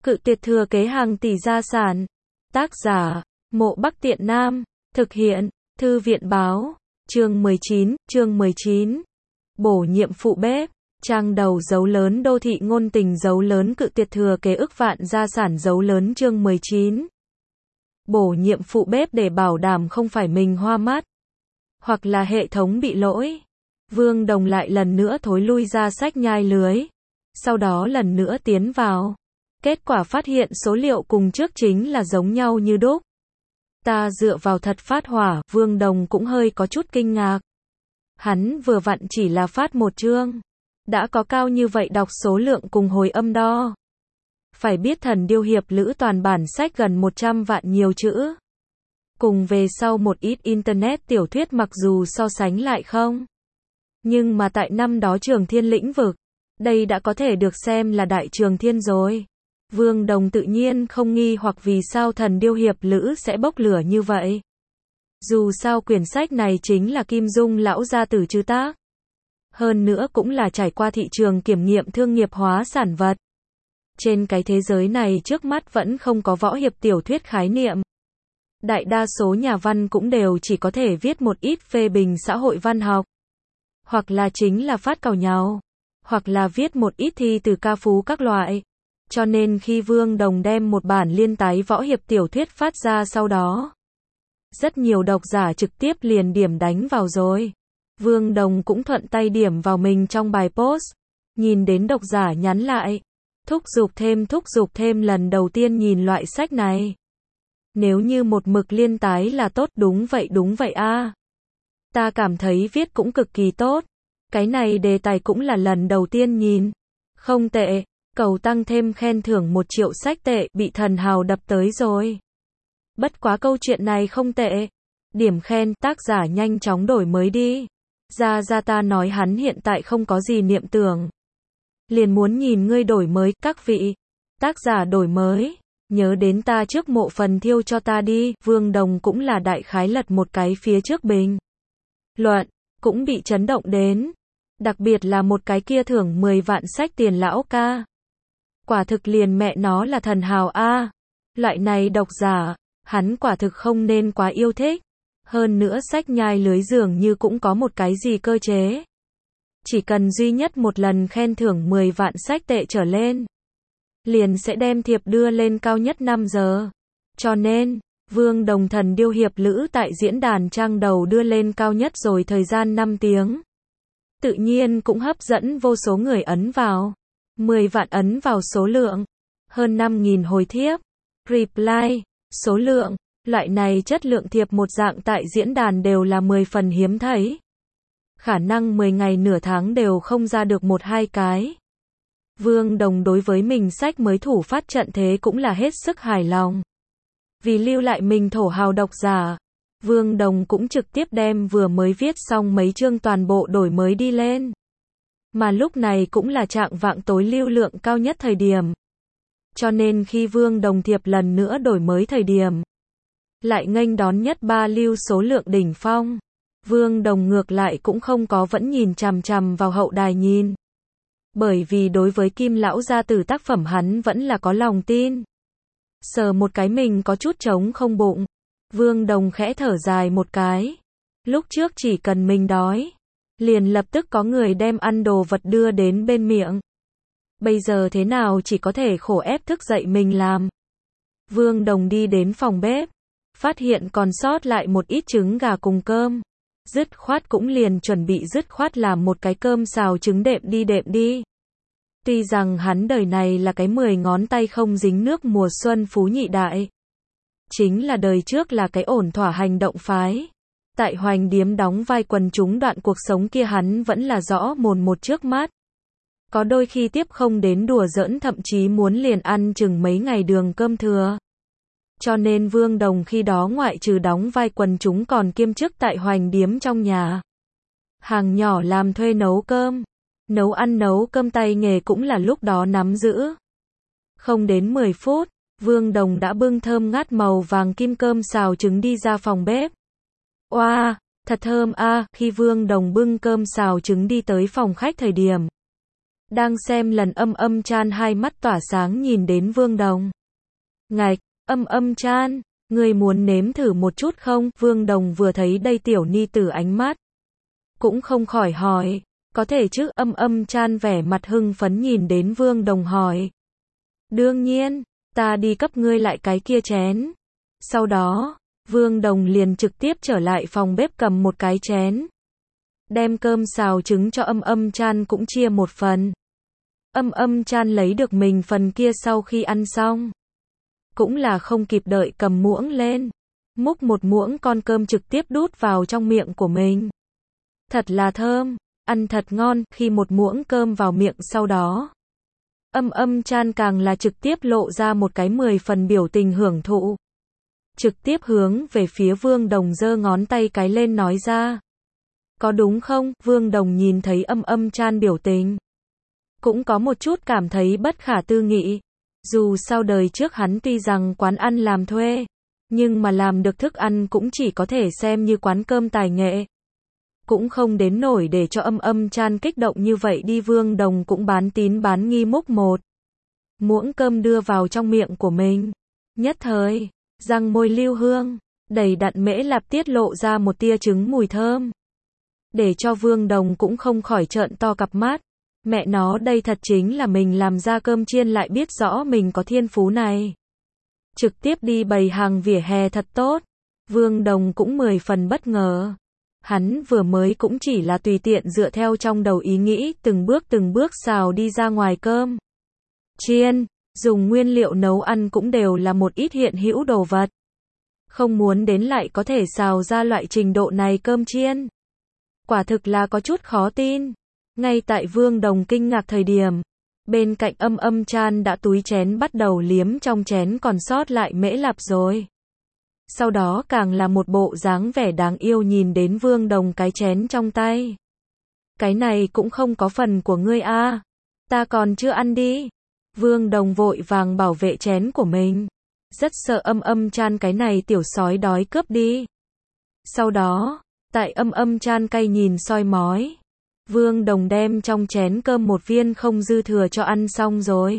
Cự tuyệt thừa kế hàng tỷ gia sản. Tác giả, Mộ Bắc Tiện Nam. Thực hiện, Thư viện báo. Chương 19. Bổ nhiệm phụ bếp. Trang đầu dấu lớn đô thị ngôn tình dấu lớn cự tuyệt thừa kế ức vạn gia sản dấu lớn chương 19. Bổ nhiệm phụ bếp để bảo đảm không phải mình hoa mắt, hoặc là hệ thống bị lỗi. Vương Đồng lại lần nữa thối lui ra sách nhai lưới. Sau đó lần nữa tiến vào. Kết quả phát hiện số liệu cùng trước chính là giống nhau như đúc. Ta dựa vào thật phát hỏa, Vương Đồng cũng hơi có chút kinh ngạc. Hắn vừa vặn chỉ là phát một chương. Đã có cao như vậy đọc số lượng cùng hồi âm đo. Phải biết Thần Điêu Hiệp Lữ toàn bản sách gần 100 vạn nhiều chữ. Cùng về sau một ít internet tiểu thuyết mặc dù so sánh lại không. Nhưng mà tại năm đó Trường Thiên lĩnh vực, đây đã có thể được xem là đại Trường Thiên rồi. Vương Đồng tự nhiên không nghi hoặc vì sao Thần Điêu Hiệp Lữ sẽ bốc lửa như vậy. Dù sao quyển sách này chính là Kim Dung lão gia tử chứ tác. Hơn nữa cũng là trải qua thị trường kiểm nghiệm thương nghiệp hóa sản vật. Trên cái thế giới này trước mắt vẫn không có võ hiệp tiểu thuyết khái niệm. Đại đa số nhà văn cũng đều chỉ có thể viết một ít phê bình xã hội văn học. Hoặc là chính là phát càu nhàu. Hoặc là viết một ít thi từ ca phú các loại. Cho nên khi Vương Đồng đem một bản liên tái võ hiệp tiểu thuyết phát ra sau đó, rất nhiều độc giả trực tiếp liền điểm đánh vào rồi. Vương Đồng cũng thuận tay điểm vào mình trong bài post. Nhìn đến độc giả nhắn lại. Thúc giục thêm lần đầu tiên nhìn loại sách này. Nếu như một mực liên tái là tốt, đúng vậy a. Ta cảm thấy viết cũng cực kỳ tốt. Cái này đề tài cũng là lần đầu tiên nhìn. Không tệ, cầu tăng thêm khen thưởng 1 triệu sách tệ, bị thần hào đập tới rồi. Bất quá câu chuyện này không tệ. Điểm khen, tác giả nhanh chóng đổi mới đi. Ra ta nói hắn hiện tại không có gì niệm tưởng. Liền muốn nhìn ngươi đổi mới, các vị. Tác giả đổi mới. Nhớ đến ta trước mộ phần thiêu cho ta đi. Vương Đồng cũng là đại khái lật một cái phía trước bình luận, cũng bị chấn động đến. Đặc biệt là một cái kia thưởng 10 vạn sách tiền lão ca. Quả thực liền mẹ nó là thần hào a. Loại này độc giả, hắn quả thực không nên quá yêu thích. Hơn nữa sách nhai lưới dường như cũng có một cái gì cơ chế. Chỉ cần duy nhất một lần khen thưởng 10 vạn sách tệ trở lên, liền sẽ đem thiệp đưa lên cao nhất 5 giờ. Cho nên, Vương Đồng Thần Điêu Hiệp Lữ tại diễn đàn trang đầu đưa lên cao nhất rồi thời gian 5 tiếng. Tự nhiên cũng hấp dẫn vô số người ấn vào. 10 vạn ấn vào số lượng. Hơn 5.000 hồi thiếp. Reply. Số lượng. Loại này chất lượng thiệp một dạng tại diễn đàn đều là 10 phần hiếm thấy. Khả năng 10 ngày nửa tháng đều không ra được 1-2 cái. Vương Đồng đối với mình sách mới thủ phát trận thế cũng là hết sức hài lòng. Vì lưu lại mình thổ hào độc giả, Vương Đồng cũng trực tiếp đem vừa mới viết xong mấy chương toàn bộ đổi mới đi lên. Mà lúc này cũng là trạng vạng tối lưu lượng cao nhất thời điểm. Cho nên khi Vương Đồng thiệp lần nữa đổi mới thời điểm, lại nghênh đón nhất 3 lưu số lượng đỉnh phong. Vương Đồng ngược lại cũng không có vẫn nhìn chằm chằm vào hậu đài nhìn. Bởi vì đối với Kim lão gia tử tác phẩm hắn vẫn là có lòng tin. Sờ một cái mình có chút trống không bụng. Vương Đồng khẽ thở dài một cái. Lúc trước chỉ cần mình đói, liền lập tức có người đem ăn đồ vật đưa đến bên miệng. Bây giờ thế nào chỉ có thể khổ ép thức dậy mình làm. Vương Đồng đi đến phòng bếp, phát hiện còn sót lại một ít trứng gà cùng cơm. Dứt khoát cũng liền chuẩn bị dứt khoát làm một cái cơm xào trứng đệm đi. Tuy rằng hắn đời này là cái 10 ngón tay không dính nước mùa xuân phú nhị đại. Chính là đời trước là cái ổn thỏa hành động phái. Tại Hoành Điếm đóng vai quần chúng đoạn cuộc sống kia hắn vẫn là rõ mồn một trước mắt. Có đôi khi tiếp không đến đùa giỡn thậm chí muốn liền ăn chừng mấy ngày đường cơm thừa. Cho nên Vương Đồng khi đó ngoại trừ đóng vai quần chúng còn kiêm chức tại Hoành Điếm trong nhà. Hàng nhỏ làm thuê nấu cơm. Nấu ăn nấu cơm tay nghề cũng là lúc đó nắm giữ. Không đến 10 phút, Vương Đồng đã bưng thơm ngát màu vàng kim cơm xào trứng đi ra phòng bếp. Oa, thật thơm a. Khi Vương Đồng bưng cơm xào trứng đi tới phòng khách thời điểm, Đang xem lần Âm Chan hai mắt tỏa sáng nhìn đến Vương Đồng. Ngạch, Âm Chan, ngươi muốn nếm thử một chút không? Vương Đồng vừa thấy đây tiểu ni tử ánh mắt, cũng không khỏi hỏi, có thể chứ? Âm Chan vẻ mặt hưng phấn nhìn đến Vương Đồng hỏi. Đương nhiên, ta đi cấp ngươi lại cái kia chén. Sau đó, Vương Đồng liền trực tiếp trở lại phòng bếp cầm một cái chén. Đem cơm xào trứng cho Âm Chan cũng chia một phần. Âm Chan lấy được mình phần kia sau khi ăn xong, cũng là không kịp đợi cầm muỗng lên, múc một muỗng con cơm trực tiếp đút vào trong miệng của mình. Thật là thơm, ăn thật ngon. Khi một muỗng cơm vào miệng sau đó, Âm Chan càng là trực tiếp lộ ra một cái 10 phần biểu tình hưởng thụ. Trực tiếp hướng về phía Vương Đồng giơ ngón tay cái lên nói ra. Có đúng không? Vương Đồng nhìn thấy Âm Chan biểu tình, cũng có một chút cảm thấy bất khả tư nghị. Dù sao đời trước hắn tuy rằng quán ăn làm thuê, nhưng mà làm được thức ăn cũng chỉ có thể xem như quán cơm tài nghệ. Cũng không đến nổi để cho Âm Chan kích động như vậy đi. Vương Đồng cũng bán tín bán nghi múc một muỗng cơm đưa vào trong miệng của mình. Nhất thời, răng môi lưu hương, đầy đặn mễ lạp tiết lộ ra một tia trứng mùi thơm. Để cho Vương Đồng cũng không khỏi trợn to cặp mắt. Mẹ nó, đây thật chính là mình làm ra cơm chiên lại biết rõ mình có thiên phú này. Trực tiếp đi bày hàng vỉa hè thật tốt. Vương Đồng cũng 10 phần bất ngờ. Hắn vừa mới cũng chỉ là tùy tiện dựa theo trong đầu ý nghĩ từng bước xào đi ra ngoài cơm chiên, dùng nguyên liệu nấu ăn cũng đều là một ít hiện hữu đồ vật. Không muốn đến lại có thể xào ra loại trình độ này cơm chiên. Quả thực là có chút khó tin. Ngay tại Vương Đồng kinh ngạc thời điểm, bên cạnh Âm Chan đã túi chén bắt đầu liếm trong chén còn sót lại mễ lạp rồi. Sau đó càng là một bộ dáng vẻ đáng yêu nhìn đến Vương Đồng cái chén trong tay. Cái này cũng không có phần của ngươi a, ta còn chưa ăn đi. Vương Đồng vội vàng bảo vệ chén của mình, rất sợ Âm Chan cái này tiểu sói đói cướp đi. Sau đó, tại Âm Chan cay nhìn soi mói, Vương Đồng đem trong chén cơm một viên không dư thừa cho ăn xong rồi.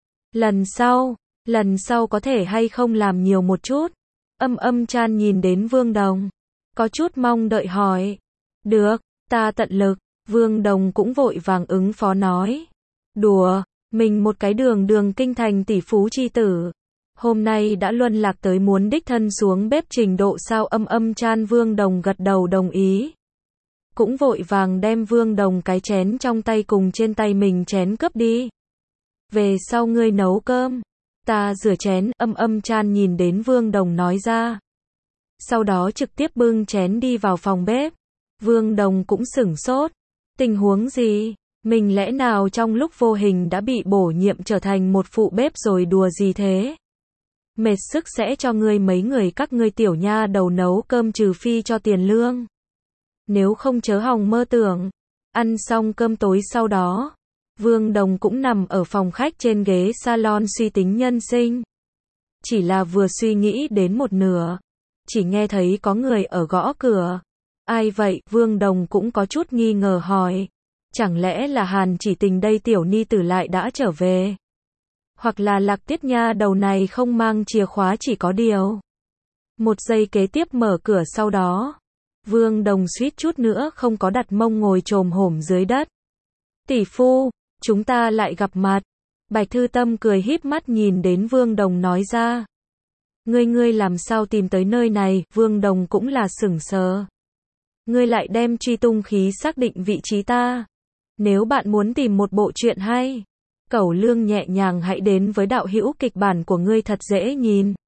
Lần sau có thể hay không làm nhiều một chút? Âm Chan nhìn đến Vương Đồng, có chút mong đợi hỏi. Được, ta tận lực. Vương Đồng cũng vội vàng ứng phó nói. Đùa, mình một cái đường kinh thành tỷ phú chi tử, hôm nay đã luân lạc tới muốn đích thân xuống bếp trình độ sao? Âm Chan. Vương Đồng gật đầu đồng ý. Cũng vội vàng đem Vương Đồng cái chén trong tay cùng trên tay mình chén cướp đi. Về sau ngươi nấu cơm, ta rửa chén. Âm Chan nhìn đến Vương Đồng nói ra. Sau đó trực tiếp bưng chén đi vào phòng bếp. Vương Đồng cũng sửng sốt. Tình huống gì? Mình lẽ nào trong lúc vô hình đã bị bổ nhiệm trở thành một phụ bếp rồi? Đùa gì thế? Mệt sức sẽ cho ngươi mấy người các ngươi tiểu nha đầu nấu cơm trừ phi cho tiền lương. Nếu không chớ hòng mơ tưởng. Ăn xong cơm tối sau đó, Vương Đồng cũng nằm ở phòng khách trên ghế salon suy tính nhân sinh. Chỉ là vừa suy nghĩ đến một nửa, chỉ nghe thấy có người ở gõ cửa. Ai vậy? Vương Đồng cũng có chút nghi ngờ hỏi. Chẳng lẽ là Hàn Chỉ Tình đây tiểu ni tử lại đã trở về? Hoặc là Lạc Tiết nha đầu này không mang chìa khóa? Chỉ có điều, một giây kế tiếp mở cửa sau đó, Vương Đồng suýt chút nữa không có đặt mông ngồi chồm hổm dưới đất. Tỷ phu, chúng ta lại gặp mặt. Bạch Thư Tâm cười híp mắt nhìn đến Vương Đồng nói ra. Ngươi làm sao tìm tới nơi này? Vương Đồng cũng là sửng sờ. Ngươi lại đem truy tung khí xác định vị trí ta. Nếu bạn muốn tìm một bộ truyện hay, cẩu lương nhẹ nhàng hãy đến với đạo hữu kịch bản của ngươi thật dễ nhìn.